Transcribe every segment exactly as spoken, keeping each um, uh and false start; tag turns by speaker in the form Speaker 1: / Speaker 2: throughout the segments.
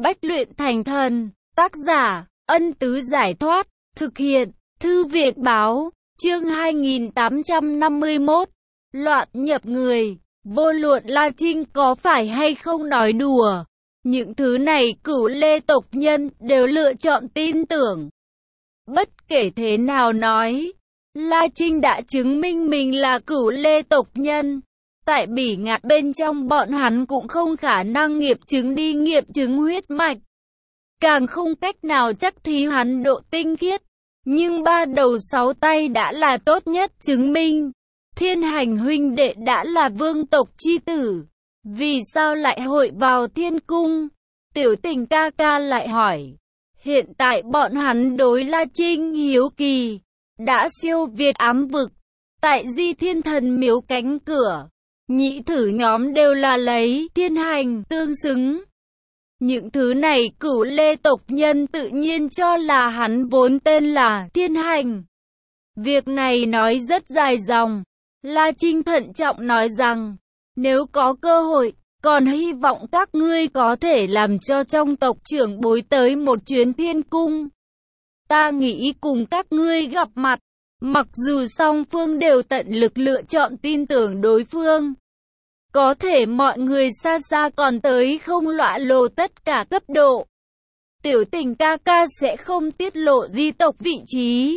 Speaker 1: Bách luyện thành thần. Tác giả, Ân Tứ Giải Thoát. Thực hiện, Thư Viện Báo. Chương hai nghìn tám trăm năm mươi mốt. Loạn nhập người. Vô luận La Trinh có phải hay không nói đùa, những thứ này Cửu Lê tộc nhân đều lựa chọn tin tưởng. Bất kể thế nào nói, La Trinh đã chứng minh mình là Cửu Lê tộc nhân. Tại Bỉ Ngạn bên trong bọn hắn cũng không khả năng nghiệm chứng đi nghiệm chứng huyết mạch, càng không cách nào chắc thí hắn độ tinh khiết. Nhưng ba đầu sáu tay đã là tốt nhất chứng minh. Thiên Hành huynh đệ đã là vương tộc chi tử, vì sao lại hội vào thiên cung? Tiểu Tình ca ca lại hỏi. Hiện tại bọn hắn đối La Trinh hiếu kỳ, đã siêu việt ám vực. Tại Di Thiên Thần miếu cánh cửa, nhị thử nhóm đều là lấy Thiên Hành tương xứng. Những thứ này Cửu Lê tộc nhân tự nhiên cho là hắn vốn tên là Thiên Hành. Việc này nói rất dài dòng. La Trinh thận trọng nói rằng, nếu có cơ hội, còn hy vọng các ngươi có thể làm cho trong tộc trưởng bối tới một chuyến thiên cung. Ta nghĩ cùng các ngươi gặp mặt, mặc dù song phương đều tận lực lựa chọn tin tưởng đối phương. Có thể mọi người xa xa còn tới không lõa lồ tất cả cấp độ. Tiểu Tình ca ca sẽ không tiết lộ di tộc vị trí.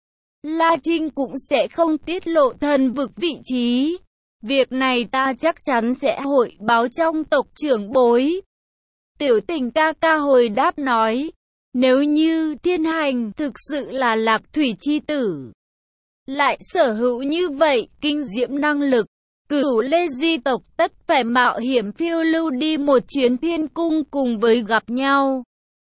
Speaker 1: La Trinh cũng sẽ không tiết lộ thần vực vị trí. Việc này ta chắc chắn sẽ hội báo trong tộc trưởng bối. Tiểu Tình ca ca hồi đáp nói, nếu như Thiên Hành thực sự là Lạc Thủy chi tử, lại sở hữu như vậy kinh diễm năng lực, Cửu Lê di tộc tất phải mạo hiểm phiêu lưu đi một chuyến thiên cung cùng với gặp nhau.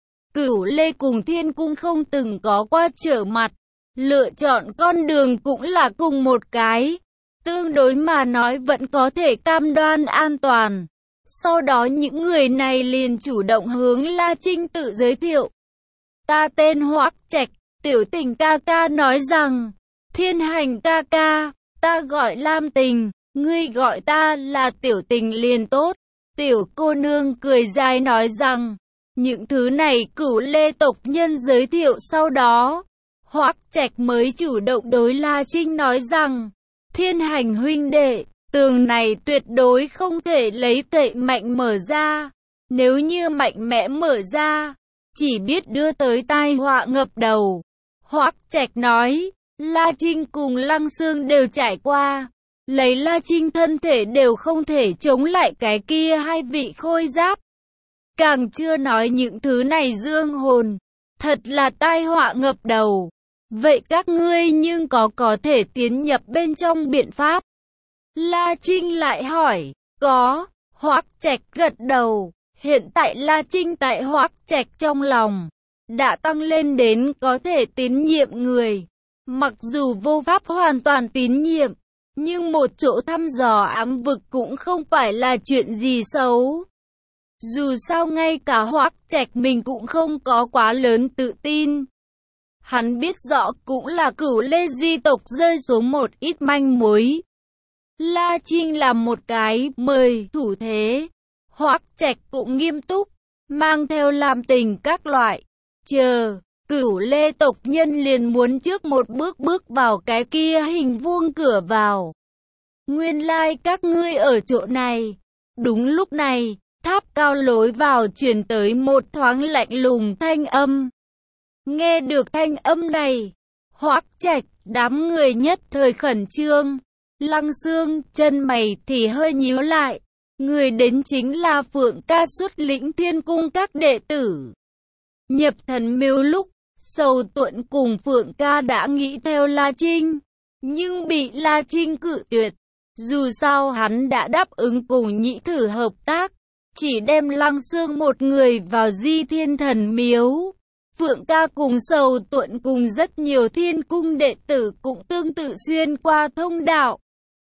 Speaker 1: Cửu Lê cùng thiên cung không từng có qua trở mặt, lựa chọn con đường cũng là cùng một cái, tương đối mà nói vẫn có thể cam đoan an toàn. Sau đó những người này liền chủ động hướng La Trinh tự giới thiệu. Ta tên Hoắc Trạch. Tiểu Tình ca ca nói rằng, Thiên Hành ca ca, ta gọi Lam Tình, ngươi gọi ta là Tiểu Tình liền tốt. Tiểu cô nương cười dài nói rằng, những thứ này Cửu Lê tộc nhân giới thiệu sau đó, Hoắc Trạch mới chủ động đối La Trinh nói rằng, Thiên Hành huynh đệ, tường này tuyệt đối không thể lấy tệ mạnh mở ra. Nếu như mạnh mẽ mở ra, chỉ biết đưa tới tai họa ngập đầu. Hoắc Trạch nói, La Trinh cùng Lăng Xương đều trải qua, lấy La Trinh thân thể đều không thể chống lại cái kia hai vị khôi giáp. Càng chưa nói những thứ này dương hồn, thật là tai họa ngập đầu. Vậy các ngươi nhưng có có thể tiến nhập bên trong biện pháp? La Trinh lại hỏi. Có. Hoắc Trạch gật đầu. Hiện tại La Trinh tại Hoắc Trạch trong lòng đã tăng lên đến có thể tín nhiệm người. Mặc dù vô pháp hoàn toàn tín nhiệm, nhưng một chỗ thăm dò ám vực cũng không phải là chuyện gì xấu. Dù sao ngay cả Hoắc Trạch mình cũng không có quá lớn tự tin. Hắn biết rõ cũng là Cửu Lê di tộc rơi xuống một ít manh mối. La Trinh làm một cái mời thủ thế. Hoắc Trạch cũng nghiêm túc, mang theo Lam Tình các loại. Chờ, Cửu Lê tộc nhân liền muốn trước một bước bước vào cái kia hình vuông cửa vào. Nguyên lai like các ngươi ở chỗ này. Đúng lúc này, tháp cao lối vào truyền tới một thoáng lạnh lùng thanh âm. Nghe được thanh âm này, Hoắc Trạch, đám người nhất thời khẩn trương. Lăng Xương, chân mày thì hơi nhíu lại. Người đến chính là Phượng Ca xuất lĩnh thiên cung các đệ tử. Nhập thần miếu lúc, Sầu Tuận cùng Phượng Ca đã nghĩ theo La Trinh, nhưng bị La Trinh cự tuyệt. Dù sao hắn đã đáp ứng cùng nhị thử hợp tác, chỉ đem Lăng Xương một người vào Di Thiên Thần miếu. Phượng Ca cùng Sầu Tuận cùng rất nhiều thiên cung đệ tử cũng tương tự xuyên qua thông đạo.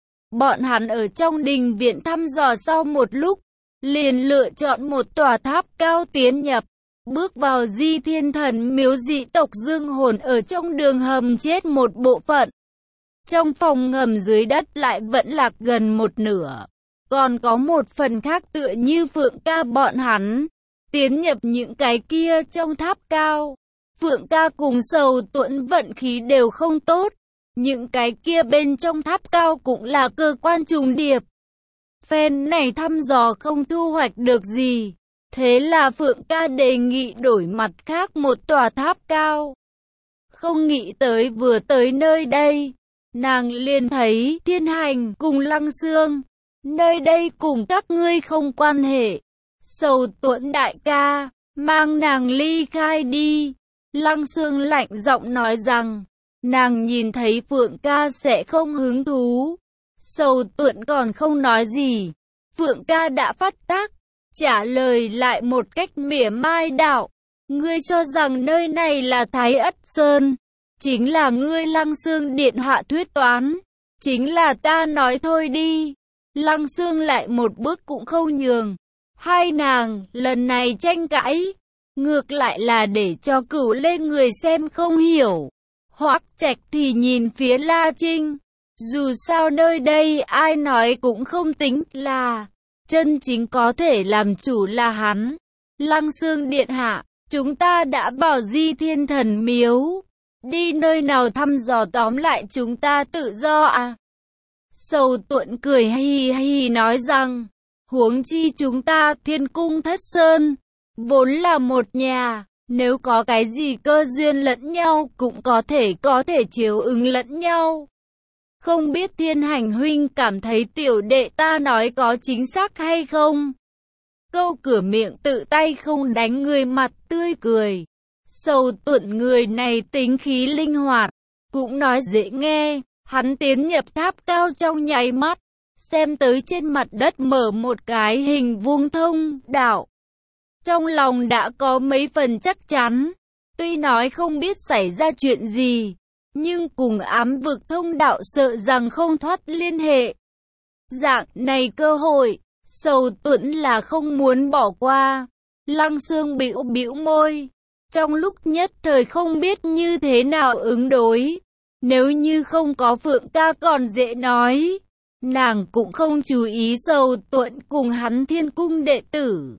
Speaker 1: Bọn hắn ở trong đình viện thăm dò sau một lúc, liền lựa chọn một tòa tháp cao tiến nhập, bước vào Di Thiên Thần miếu. Dị tộc dương hồn ở trong đường hầm chết một bộ phận. Trong phòng ngầm dưới đất lại vẫn lạc gần một nửa. Còn có một phần khác tựa như Phượng Ca bọn hắn, tiến nhập những cái kia trong tháp cao. Phượng ca cùng Sầu Tuẫn vận khí đều không tốt. Những cái kia bên trong tháp cao cũng là cơ quan trùng điệp. Phen này thăm dò không thu hoạch được gì. Thế là Phượng ca đề nghị đổi mặt khác một tòa tháp cao. Không nghĩ tới vừa tới nơi đây, nàng liền thấy Thiên Hành cùng Lăng Xương. Nơi đây cùng các ngươi không quan hệ. Sầu Tuẫn đại ca, mang nàng ly khai đi. Lăng Xương lạnh giọng nói rằng, nàng nhìn thấy Phượng ca sẽ không hứng thú. Sầu Tuẫn còn không nói gì. Phượng ca đã phát tác, trả lời lại một cách mỉa mai đạo. Ngươi cho rằng nơi này là Thái Ất Sơn. Chính là ngươi Lăng Xương điện hạ thuyết toán. Chính là ta nói thôi đi. Lăng Xương lại một bước cũng không nhường. Hai nàng lần này tranh cãi, ngược lại là để cho Cửu Lê người xem không hiểu. Hoắc Trạch thì nhìn phía La Trinh. Dù sao nơi đây ai nói cũng không tính là chân chính có thể làm chủ là hắn. Lăng Xương điện hạ, chúng ta đã bảo Di Thiên Thần Miếu. Đi nơi nào thăm dò, tóm lại chúng ta tự do à? Sầu Tuẫn cười hi hi nói rằng, huống chi chúng ta Thiên Cung Thất Sơn, vốn là một nhà, nếu có cái gì cơ duyên lẫn nhau cũng có thể có thể chiếu ứng lẫn nhau. Không biết Thiên Hành huynh cảm thấy tiểu đệ ta nói có chính xác hay không? Câu cửa miệng tự tay không đánh người mặt tươi cười. Sầu Tuẫn người này tính khí linh hoạt, cũng nói dễ nghe. Hắn tiến nhập tháp cao trong nháy mắt, xem tới trên mặt đất mở một cái hình vuông thông đạo. Trong lòng đã có mấy phần chắc chắn, tuy nói không biết xảy ra chuyện gì, nhưng cùng ám vực thông đạo sợ rằng không thoát liên hệ. Dạng này cơ hội, Sầu Tuẫn là không muốn bỏ qua. Lăng Xương bĩu bĩu môi, trong lúc nhất thời không biết như thế nào ứng đối. Nếu như không có Phượng ca còn dễ nói, nàng cũng không chú ý Sầu Tuẫn cùng hắn Thiên Cung đệ tử.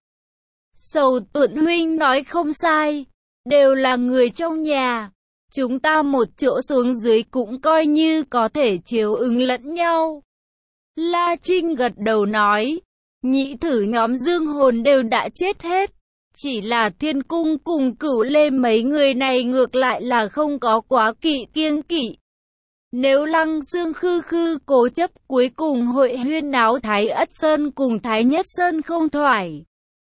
Speaker 1: Sầu Tuẫn huynh nói không sai, đều là người trong nhà, chúng ta một chỗ xuống dưới cũng coi như có thể chiếu ứng lẫn nhau. La Trinh gật đầu nói, nhị thử nhóm Dương Hồn đều đã chết hết, chỉ là Thiên Cung cùng Cửu Lê mấy người này ngược lại là không có quá kỵ kiêng kỵ. Nếu Lăng Xương khư khư cố chấp cuối cùng hội huyên náo Thái Ất Sơn cùng Thái Nhất Sơn không thoải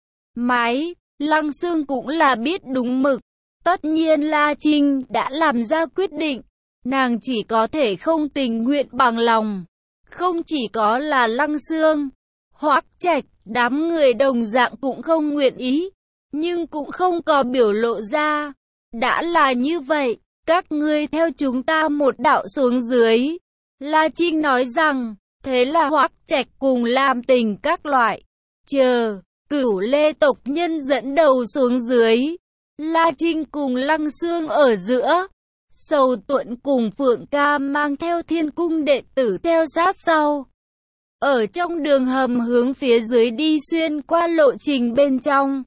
Speaker 1: mái, Lăng Xương cũng là biết đúng mực. Tất nhiên La Trinh đã làm ra quyết định, nàng chỉ có thể không tình nguyện bằng lòng. Không chỉ có là Lăng Xương, Hoắc Trạch, đám người đồng dạng cũng không nguyện ý, nhưng cũng không có biểu lộ ra. Đã là như vậy, các ngươi theo chúng ta một đạo xuống dưới. La Trinh nói rằng, thế là Hoắc Trạch cùng làm tình các loại. Chờ, Cửu Lê tộc nhân dẫn đầu xuống dưới. La Trinh cùng Lăng Xương ở giữa. Sầu Tuẫn cùng Phượng ca mang theo Thiên Cung đệ tử theo sát sau. Ở trong đường hầm hướng phía dưới đi xuyên qua lộ trình bên trong.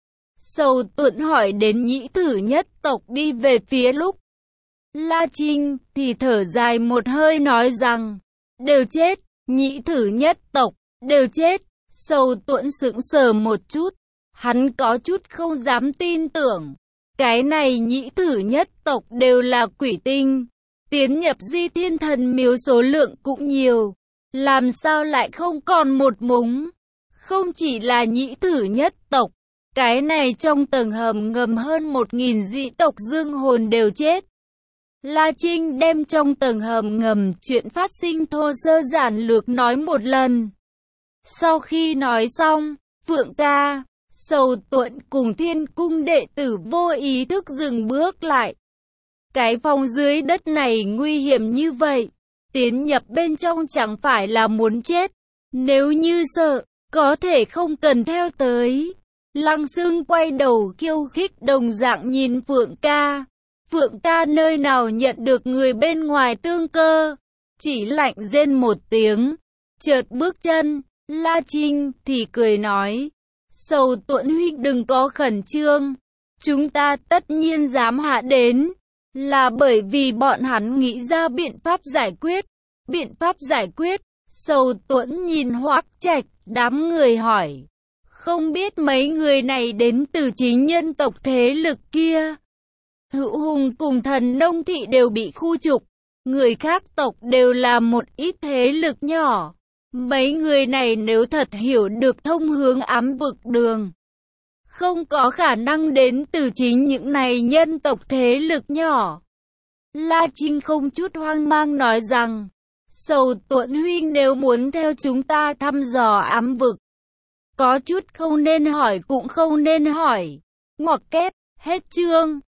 Speaker 1: Sầu Tuẫn hỏi đến nhĩ thử nhất tộc đi về phía lúc. La Trinh thì thở dài một hơi nói rằng, đều chết, nhĩ thử nhất tộc, đều chết. Sầu Tuẫn sững sờ một chút, hắn có chút không dám tin tưởng. Cái này nhĩ thử nhất tộc đều là quỷ tinh, tiến nhập Di Thiên Thần Miếu số lượng cũng nhiều, làm sao lại không còn một mống. Không chỉ là nhĩ thử nhất tộc, cái này trong tầng hầm ngầm hơn một nghìn dị tộc Dương Hồn đều chết. La Trinh đem trong tầng hầm ngầm chuyện phát sinh thô sơ giản lược nói một lần. Sau khi nói xong, Phượng ca, Sầu Tuẫn cùng Thiên Cung đệ tử vô ý thức dừng bước lại. Cái phòng dưới đất này nguy hiểm như vậy, tiến nhập bên trong chẳng phải là muốn chết. Nếu như sợ, có thể không cần theo tới. Lăng Xương quay đầu khiêu khích đồng dạng nhìn Phượng ca. Phượng ca nơi nào nhận được người bên ngoài tương cơ, chỉ lạnh rên một tiếng, chợt bước chân. La Trinh thì cười nói, Sầu Tuẫn huynh đừng có khẩn trương. Chúng ta tất nhiên dám hạ đến, là bởi vì bọn hắn nghĩ ra biện pháp giải quyết. Biện pháp giải quyết? Sầu Tuẫn nhìn Hoắc Trạch, đám người hỏi. Không biết mấy người này đến từ chính nhân tộc thế lực kia. Hữu Hùng cùng Thần Nông Thị đều bị khu trục. Người khác tộc đều là một ít thế lực nhỏ. Mấy người này nếu thật hiểu được thông hướng ám vực đường, không có khả năng đến từ chính những này nhân tộc thế lực nhỏ. La Trinh không chút hoang mang nói rằng, Sầu Tuẫn huynh nếu muốn theo chúng ta thăm dò ám vực, có chút không nên hỏi cũng không nên hỏi. Ngoặc kép, hết chương.